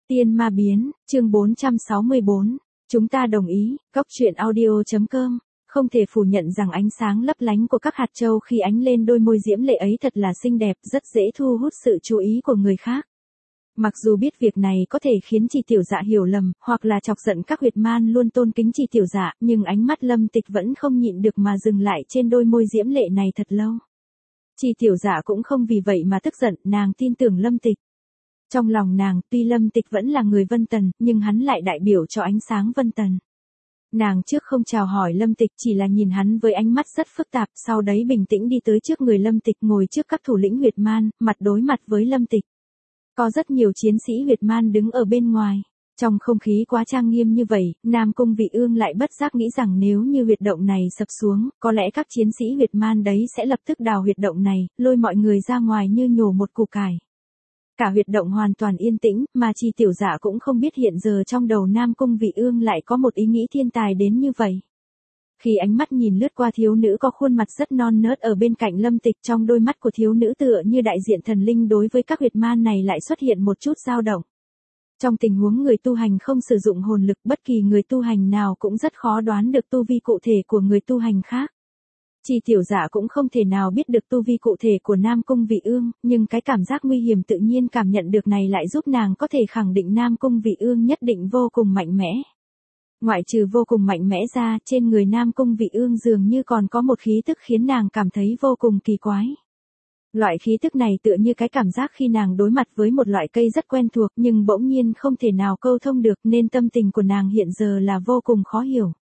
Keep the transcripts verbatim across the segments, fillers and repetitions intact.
Tiên ma biến, chương bốn trăm sáu mươi bốn. Chúng ta đồng ý, Cốc truyện audio.com. Không thể phủ nhận rằng ánh sáng lấp lánh của các hạt châu khi ánh lên đôi môi diễm lệ ấy thật là xinh đẹp, rất dễ thu hút sự chú ý của người khác. Mặc dù biết việc này có thể khiến Trì Tiểu Dạ hiểu lầm, hoặc là chọc giận các huyệt man luôn tôn kính Trì Tiểu Dạ, nhưng ánh mắt Lâm Tịch vẫn không nhịn được mà dừng lại trên đôi môi diễm lệ này thật lâu. Trì Tiểu Dạ cũng không vì vậy mà tức giận, nàng tin tưởng Lâm Tịch. Trong lòng nàng, tuy Lâm Tịch vẫn là người Vân Tần, nhưng hắn lại đại biểu cho ánh sáng Vân Tần. Nàng trước không chào hỏi Lâm Tịch, chỉ là nhìn hắn với ánh mắt rất phức tạp, sau đấy bình tĩnh đi tới trước người Lâm Tịch, ngồi trước các thủ lĩnh huyệt man, mặt đối mặt với Lâm Tịch. Có rất nhiều chiến sĩ huyệt man đứng ở bên ngoài. Trong không khí quá trang nghiêm như vậy, Nam Cung Vị Ương lại bất giác nghĩ rằng nếu như huyệt động này sập xuống, có lẽ các chiến sĩ huyệt man đấy sẽ lập tức đào huyệt động này, lôi mọi người ra ngoài như nhổ một củ cải. Cả huyệt động hoàn toàn yên tĩnh, mà Trì Tiểu Dạ cũng không biết hiện giờ trong đầu Nam Cung Vị Ương lại có một ý nghĩ thiên tài đến như vậy. Khi ánh mắt nhìn lướt qua thiếu nữ có khuôn mặt rất non nớt ở bên cạnh Lâm Tịch, trong đôi mắt của thiếu nữ tựa như đại diện thần linh đối với các huyệt man này lại xuất hiện một chút dao động. Trong tình huống người tu hành không sử dụng hồn lực, bất kỳ người tu hành nào cũng rất khó đoán được tu vi cụ thể của người tu hành khác. Trì Tiểu Dạ cũng không thể nào biết được tu vi cụ thể của Nam Cung Vị Ương, nhưng cái cảm giác nguy hiểm tự nhiên cảm nhận được này lại giúp nàng có thể khẳng định Nam Cung Vị Ương nhất định vô cùng mạnh mẽ. Ngoại trừ vô cùng mạnh mẽ ra, trên người Nam Cung Vị Ương dường như còn có một khí tức khiến nàng cảm thấy vô cùng kỳ quái. Loại khí tức này tựa như cái cảm giác khi nàng đối mặt với một loại cây rất quen thuộc nhưng bỗng nhiên không thể nào câu thông được, nên tâm tình của nàng hiện giờ là vô cùng khó hiểu.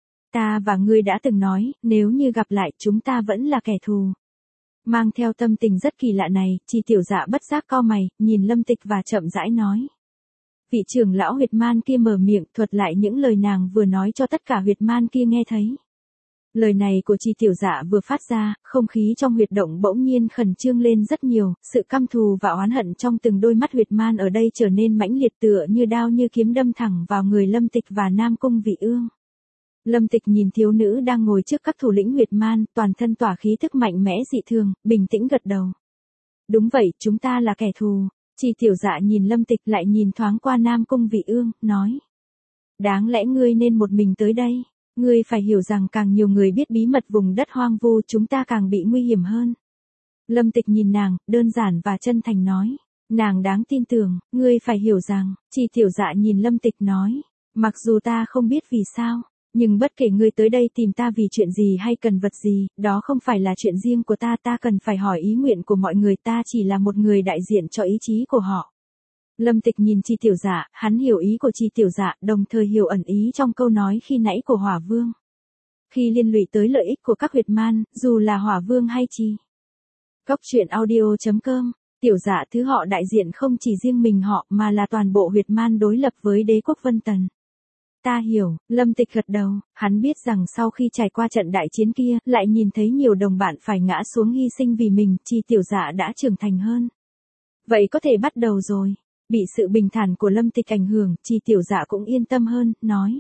Ta và ngươi đã từng nói, nếu như gặp lại chúng ta vẫn là kẻ thù. Mang theo tâm tình rất kỳ lạ này, Trì Tiểu Dạ bất giác cau mày, nhìn Lâm Tịch và chậm rãi nói. Vị trưởng lão huyệt man kia mở miệng thuật lại những lời nàng vừa nói cho tất cả huyệt man kia nghe thấy. Lời này của Trì Tiểu Dạ vừa phát ra, không khí trong huyệt động bỗng nhiên khẩn trương lên rất nhiều, sự căm thù và oán hận trong từng đôi mắt huyệt man ở đây trở nên mãnh liệt tựa như đao như kiếm đâm thẳng vào người Lâm Tịch và Nam Cung Vị Ương. Lâm Tịch nhìn thiếu nữ đang ngồi trước các thủ lĩnh huyệt man, toàn thân tỏa khí thức mạnh mẽ dị thường, bình tĩnh gật đầu. Đúng vậy, chúng ta là kẻ thù. Trì Tiểu Dạ nhìn Lâm Tịch lại nhìn thoáng qua Nam Cung Vị Ương, nói. Đáng lẽ ngươi nên một mình tới đây. Ngươi phải hiểu rằng càng nhiều người biết bí mật vùng đất hoang vu chúng ta càng bị nguy hiểm hơn. Lâm Tịch nhìn nàng, đơn giản và chân thành nói. Nàng đáng tin tưởng, ngươi phải hiểu rằng, Trì Tiểu Dạ nhìn Lâm Tịch nói. Mặc dù ta không biết vì sao. Nhưng bất kể ngươi tới đây tìm ta vì chuyện gì hay cần vật gì, đó không phải là chuyện riêng của ta, ta cần phải hỏi ý nguyện của mọi người, ta chỉ là một người đại diện cho ý chí của họ. Lâm Tịch nhìn Trì Tiểu Dạ, hắn hiểu ý của Trì Tiểu Dạ, đồng thời hiểu ẩn ý trong câu nói khi nãy của Hỏa Vương. Khi liên lụy tới lợi ích của các huyệt man, dù là Hỏa Vương hay Trì. Cốc truyện audio.com, Tiểu Dạ thứ họ đại diện không chỉ riêng mình họ mà là toàn bộ huyệt man đối lập với đế quốc Vân Tần. Ta hiểu, Lâm Tịch gật đầu, hắn biết rằng sau khi trải qua trận đại chiến kia, lại nhìn thấy nhiều đồng bạn phải ngã xuống hy sinh vì mình, Trì Tiểu Dạ đã trưởng thành hơn. Vậy có thể bắt đầu rồi. Bị sự bình thản của Lâm Tịch ảnh hưởng, Trì Tiểu Dạ cũng yên tâm hơn, nói.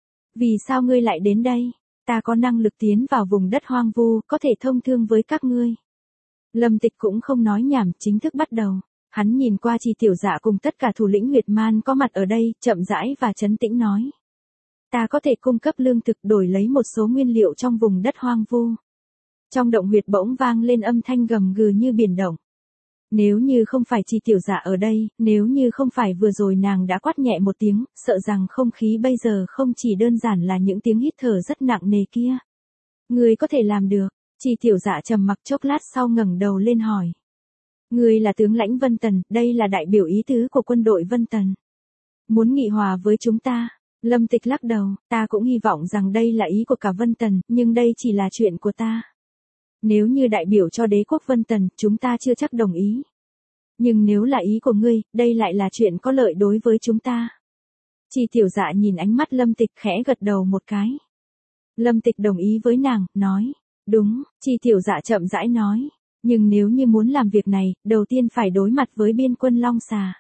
Vì sao ngươi lại đến đây? Ta có năng lực tiến vào vùng đất hoang vu, có thể thông thương với các ngươi. Lâm Tịch cũng không nói nhảm, chính thức bắt đầu. Hắn nhìn qua Trì Tiểu Dạ cùng tất cả thủ lĩnh huyệt man có mặt ở đây, chậm rãi và trấn tĩnh nói. Ta có thể cung cấp lương thực đổi lấy một số nguyên liệu trong vùng đất hoang vu. Trong động huyệt bỗng vang lên âm thanh gầm gừ như biển động. Nếu như không phải Trì Tiểu Dạ ở đây, nếu như không phải vừa rồi nàng đã quát nhẹ một tiếng, sợ rằng không khí bây giờ không chỉ đơn giản là những tiếng hít thở rất nặng nề kia. Ngươi có thể làm được. Trì Tiểu Dạ trầm mặc chốc lát sau ngẩng đầu lên hỏi. Ngươi là tướng lãnh Vân Tần, đây là đại biểu ý tứ của quân đội Vân Tần. Muốn nghị hòa với chúng ta. Lâm Tịch lắc đầu, ta cũng hy vọng rằng đây là ý của cả Vân Tần, nhưng đây chỉ là chuyện của ta. Nếu như đại biểu cho đế quốc Vân Tần, chúng ta chưa chắc đồng ý. Nhưng nếu là ý của ngươi, đây lại là chuyện có lợi đối với chúng ta. Trì Tiểu Dạ nhìn ánh mắt Lâm Tịch khẽ gật đầu một cái. Lâm Tịch đồng ý với nàng, nói. Đúng, Trì Tiểu Dạ chậm rãi nói. Nhưng nếu như muốn làm việc này, đầu tiên phải đối mặt với biên quân Long Xà.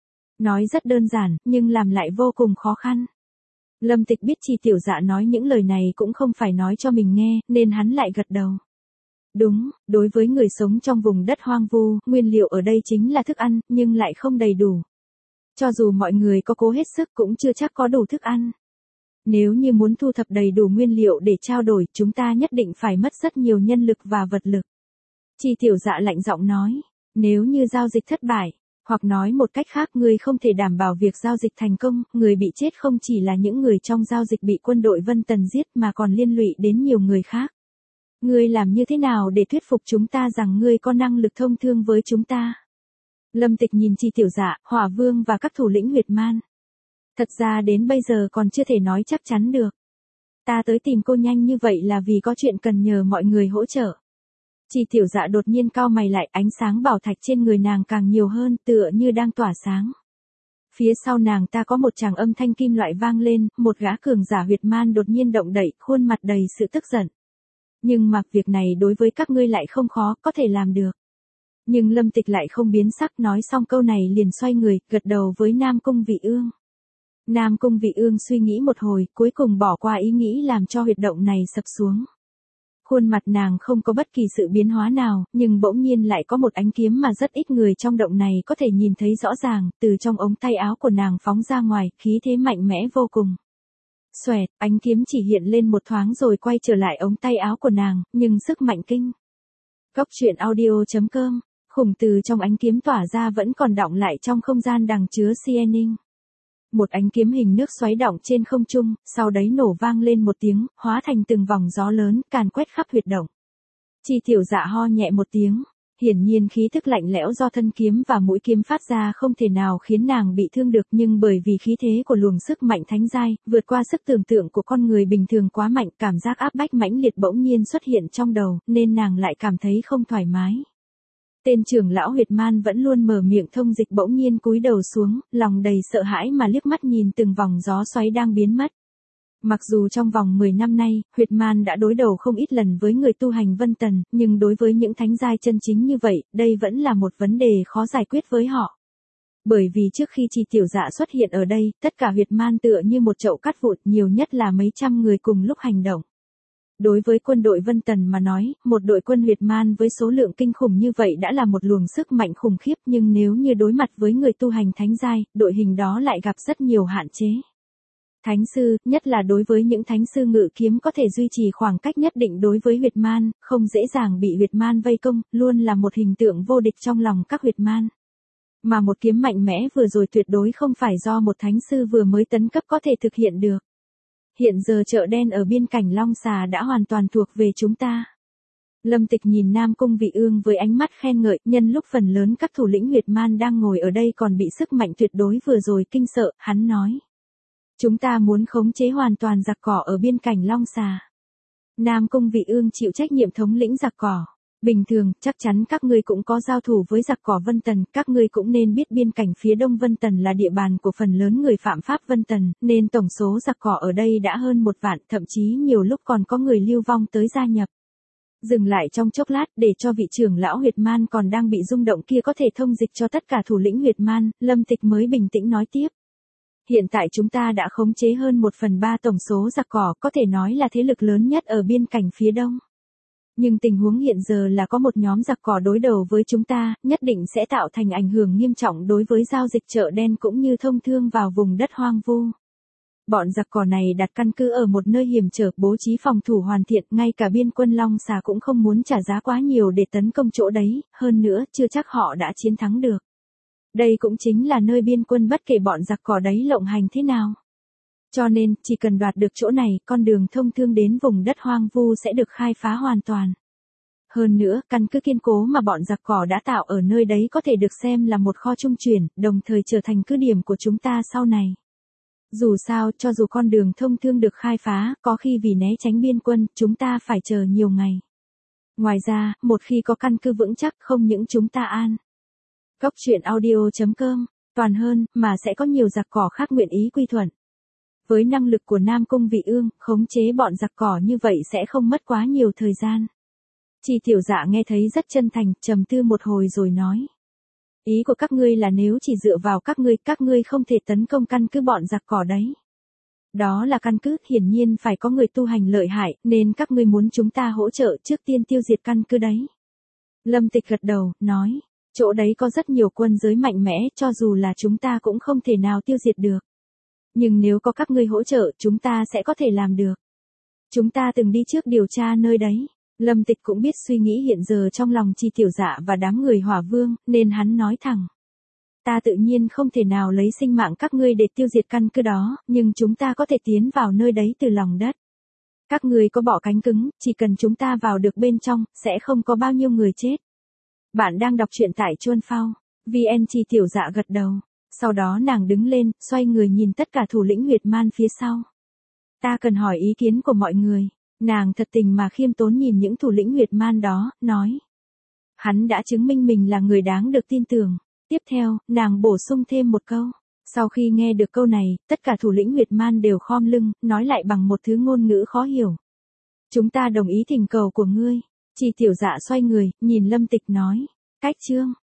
Nói rất đơn giản, nhưng làm lại vô cùng khó khăn. Lâm Tịch biết Trì Tiểu Dạ nói những lời này cũng không phải nói cho mình nghe, nên hắn lại gật đầu. Đúng, đối với người sống trong vùng đất hoang vu, nguyên liệu ở đây chính là thức ăn, nhưng lại không đầy đủ. Cho dù mọi người có cố hết sức cũng chưa chắc có đủ thức ăn. Nếu như muốn thu thập đầy đủ nguyên liệu để trao đổi, chúng ta nhất định phải mất rất nhiều nhân lực và vật lực. Chi tiểu dạ lạnh giọng nói, nếu như giao dịch thất bại, hoặc nói một cách khác ngươi không thể đảm bảo việc giao dịch thành công, người bị chết không chỉ là những người trong giao dịch bị quân đội Vân Tần giết mà còn liên lụy đến nhiều người khác. Ngươi làm như thế nào để thuyết phục chúng ta rằng ngươi có năng lực thông thương với chúng ta? Lâm Tịch nhìn Chi tiểu dạ, Hỏa Vương và các thủ lĩnh huyệt man. Thật ra đến bây giờ còn chưa thể nói chắc chắn được. Ta tới tìm cô nhanh như vậy là vì có chuyện cần nhờ mọi người hỗ trợ. Chi tiểu dạ đột nhiên cau mày lại, ánh sáng bảo thạch trên người nàng càng nhiều hơn, tựa như đang tỏa sáng. Phía sau nàng ta có một tràng âm thanh kim loại vang lên, một gã cường giả huyệt man đột nhiên động đậy, khuôn mặt đầy sự tức giận. Nhưng mà việc này đối với các ngươi lại không khó, có thể làm được. Nhưng Lâm Tịch lại không biến sắc, nói xong câu này liền xoay người, gật đầu với Nam Cung Vị Ương. Nam Cung Vị Ương suy nghĩ một hồi, cuối cùng bỏ qua ý nghĩ làm cho huyệt động này sập xuống. Khuôn mặt nàng không có bất kỳ sự biến hóa nào, nhưng bỗng nhiên lại có một ánh kiếm mà rất ít người trong động này có thể nhìn thấy rõ ràng, từ trong ống tay áo của nàng phóng ra ngoài, khí thế mạnh mẽ vô cùng. Xoẹt, ánh kiếm chỉ hiện lên một thoáng rồi quay trở lại ống tay áo của nàng, nhưng sức mạnh kinh. Góc truyện audio chấm com, khủng từ trong ánh kiếm tỏa ra vẫn còn đọng lại trong không gian đằng chứa Cyaninh. Một ánh kiếm hình nước xoáy đọng trên không trung, sau đấy nổ vang lên một tiếng, hóa thành từng vòng gió lớn, càn quét khắp huyệt động. Chi tiểu dạ ho nhẹ một tiếng, hiển nhiên khí thức lạnh lẽo do thân kiếm và mũi kiếm phát ra không thể nào khiến nàng bị thương được, nhưng bởi vì khí thế của luồng sức mạnh thánh giai, vượt qua sức tưởng tượng của con người bình thường quá mạnh, cảm giác áp bách mãnh liệt bỗng nhiên xuất hiện trong đầu, nên nàng lại cảm thấy không thoải mái. Tên trưởng lão huyệt man vẫn luôn mở miệng thông dịch bỗng nhiên cúi đầu xuống, lòng đầy sợ hãi mà liếc mắt nhìn từng vòng gió xoáy đang biến mất. Mặc dù trong vòng mười năm nay, huyệt man đã đối đầu không ít lần với người tu hành Vân Tần, nhưng đối với những thánh giai chân chính như vậy, đây vẫn là một vấn đề khó giải quyết với họ. Bởi vì trước khi Chi tiểu dạ xuất hiện ở đây, tất cả huyệt man tựa như một chậu cát vụn, nhiều nhất là mấy trăm người cùng lúc hành động. Đối với quân đội Vân Tần mà nói, một đội quân huyệt man với số lượng kinh khủng như vậy đã là một luồng sức mạnh khủng khiếp, nhưng nếu như đối mặt với người tu hành thánh giai, đội hình đó lại gặp rất nhiều hạn chế. Thánh sư, nhất là đối với những thánh sư ngự kiếm có thể duy trì khoảng cách nhất định đối với huyệt man, không dễ dàng bị huyệt man vây công, luôn là một hình tượng vô địch trong lòng các huyệt man. Mà một kiếm mạnh mẽ vừa rồi tuyệt đối không phải do một thánh sư vừa mới tấn cấp có thể thực hiện được. Hiện giờ chợ đen ở biên cảnh Long Xà đã hoàn toàn thuộc về chúng ta. Lâm Tịch nhìn Nam Cung Vị Ương với ánh mắt khen ngợi, nhân lúc phần lớn các thủ lĩnh huyệt man đang ngồi ở đây còn bị sức mạnh tuyệt đối vừa rồi kinh sợ, hắn nói. Chúng ta muốn khống chế hoàn toàn giặc cỏ ở biên cảnh Long Xà. Nam Cung Vị Ương chịu trách nhiệm thống lĩnh giặc cỏ. Bình thường, chắc chắn các ngươi cũng có giao thủ với giặc cỏ Vân Tần, các ngươi cũng nên biết biên cảnh phía đông Vân Tần là địa bàn của phần lớn người phạm pháp Vân Tần, nên tổng số giặc cỏ ở đây đã hơn một vạn, thậm chí nhiều lúc còn có người lưu vong tới gia nhập. Dừng lại trong chốc lát để cho vị trưởng lão huyệt man còn đang bị rung động kia có thể thông dịch cho tất cả thủ lĩnh huyệt man, Lâm Tịch mới bình tĩnh nói tiếp. Hiện tại chúng ta đã khống chế hơn một phần ba tổng số giặc cỏ, có thể nói là thế lực lớn nhất ở biên cảnh phía đông. Nhưng tình huống hiện giờ là có một nhóm giặc cỏ đối đầu với chúng ta, nhất định sẽ tạo thành ảnh hưởng nghiêm trọng đối với giao dịch chợ đen cũng như thông thương vào vùng đất hoang vu. Bọn giặc cỏ này đặt căn cứ ở một nơi hiểm trở, bố trí phòng thủ hoàn thiện, ngay cả biên quân Long Xà cũng không muốn trả giá quá nhiều để tấn công chỗ đấy, hơn nữa chưa chắc họ đã chiến thắng được. Đây cũng chính là nơi biên quân bất kể bọn giặc cỏ đấy lộng hành thế nào. Cho nên, chỉ cần đoạt được chỗ này, con đường thông thương đến vùng đất hoang vu sẽ được khai phá hoàn toàn. Hơn nữa, căn cứ kiên cố mà bọn giặc cỏ đã tạo ở nơi đấy có thể được xem là một kho trung chuyển, đồng thời trở thành cứ điểm của chúng ta sau này. Dù sao, cho dù con đường thông thương được khai phá, có khi vì né tránh biên quân, chúng ta phải chờ nhiều ngày. Ngoài ra, một khi có căn cứ vững chắc không những chúng ta an. Góc truyện audio chấm com, toàn hơn, mà sẽ có nhiều giặc cỏ khác nguyện ý quy thuận. Với năng lực của Nam Cung Vị Ương, khống chế bọn giặc cỏ như vậy sẽ không mất quá nhiều thời gian. Chi tiểu dạ nghe thấy rất chân thành, trầm tư một hồi rồi nói. Ý của các ngươi là nếu chỉ dựa vào các ngươi, các ngươi không thể tấn công căn cứ bọn giặc cỏ đấy. Đó là căn cứ, hiển nhiên phải có người tu hành lợi hại, nên các ngươi muốn chúng ta hỗ trợ trước tiên tiêu diệt căn cứ đấy. Lâm Tịch gật đầu, nói. Chỗ đấy có rất nhiều quân giới mạnh mẽ, cho dù là chúng ta cũng không thể nào tiêu diệt được. Nhưng nếu có các ngươi hỗ trợ, chúng ta sẽ có thể làm được. Chúng ta từng đi trước điều tra nơi đấy. Lâm Tịch cũng biết suy nghĩ hiện giờ trong lòng Chi Tiểu Dạ và đám người Hỏa Vương, nên hắn nói thẳng. Ta tự nhiên không thể nào lấy sinh mạng các ngươi để tiêu diệt căn cứ đó, nhưng chúng ta có thể tiến vào nơi đấy từ lòng đất. Các ngươi có bỏ cánh cứng, chỉ cần chúng ta vào được bên trong, sẽ không có bao nhiêu người chết. Bạn đang đọc truyện tại Chuan Phao. vê en Chi Tiểu Dạ gật đầu. Sau đó nàng đứng lên, xoay người nhìn tất cả thủ lĩnh Nguyệt Man phía sau. Ta cần hỏi ý kiến của mọi người. Nàng thật tình mà khiêm tốn nhìn những thủ lĩnh Nguyệt Man đó, nói. Hắn đã chứng minh mình là người đáng được tin tưởng. Tiếp theo, nàng bổ sung thêm một câu. Sau khi nghe được câu này, tất cả thủ lĩnh Nguyệt Man đều khom lưng, nói lại bằng một thứ ngôn ngữ khó hiểu. Chúng ta đồng ý thỉnh cầu của ngươi. Chi Tiểu Dạ xoay người, nhìn Lâm Tịch nói. Cách chương.